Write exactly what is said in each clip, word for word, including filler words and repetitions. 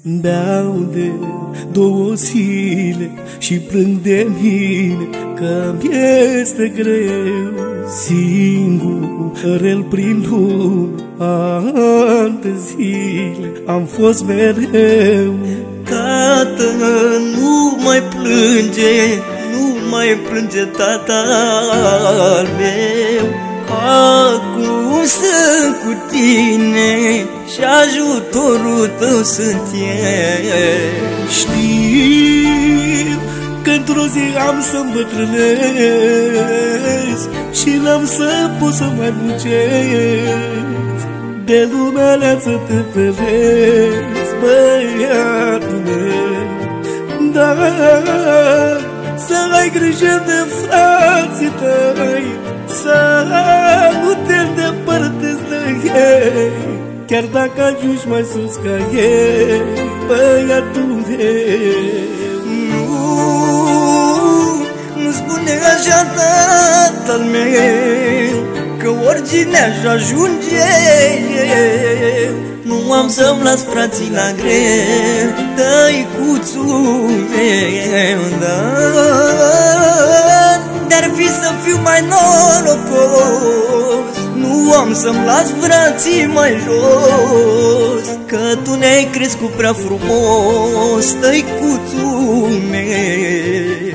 Beau de două zile și plâng de mine că mi-este greu. Singurel prin lume, ani de zile am fost mereu. Tată, nu mai plânge, nu mai plânge, tata al meu. Acum sunt cu tine și ajutorul tău sunt eu. Știu că într-o zi am să îmbătrânesc și n-am să pot să mai muncesc. De lumea lea să te feresc, băiatul meu. Dar să ai grijă de frații tăi, să nu te îndepărtezi de ei, chiar dacă ajungi mai sus ca ei, băiatul meu. Nu, nu spune așa, tatăl meu, că oricine aș ajunge eu, nu am să-mi las frații la greu, tăicuțul meu, da. Dar fi să fiu mai norocos, nu am să-mi las frații mai jos, că tu ne-ai crescut prea frumos, tăicuțul meu.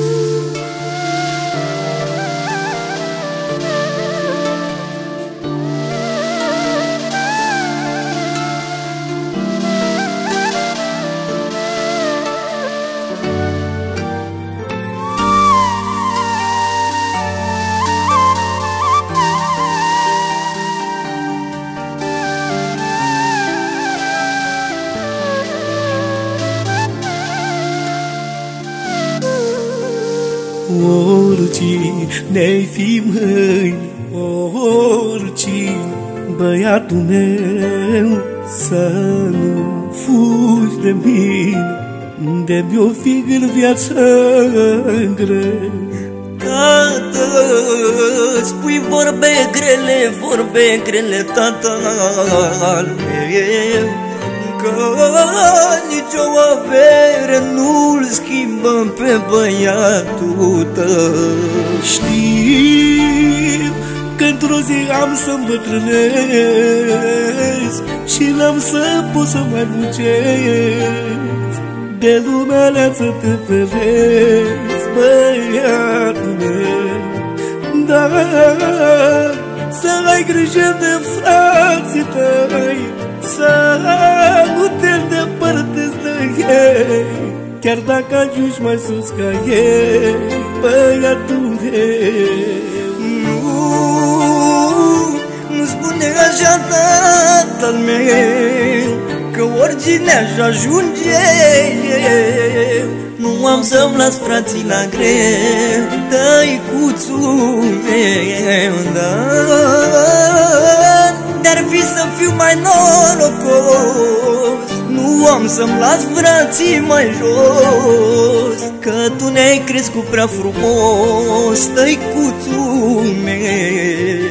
Oricine-ai fi mâine, oricine, băiatul meu, să nu fugi de mine, de mi-o fi în viață greu. Tată, spui vorbe grele, vorbe grele, tata al meu, că nicio avere nu-l schimbăm pe băiatul tău. Știu că într-o zi am să îmbătrânesc și n-am să pot să mai muncesc. De lumea lea să te feresc, băiatul meu. Dar să ai grijă de frații tăi, să nu te îndepărtezi de ei, chiar dacă ajungi mai sus ca ei, băiatul meu. Nu, nu spune așa, tatăl meu, că oricine aș ajunge eu, nu am să-mi las frații la greu, tăicuțul meu, da. Dar fi să fiu mai norocos, nu am să-mi las frații mai jos, că tu ne-ai crescut prea frumos, tăicuțul meu.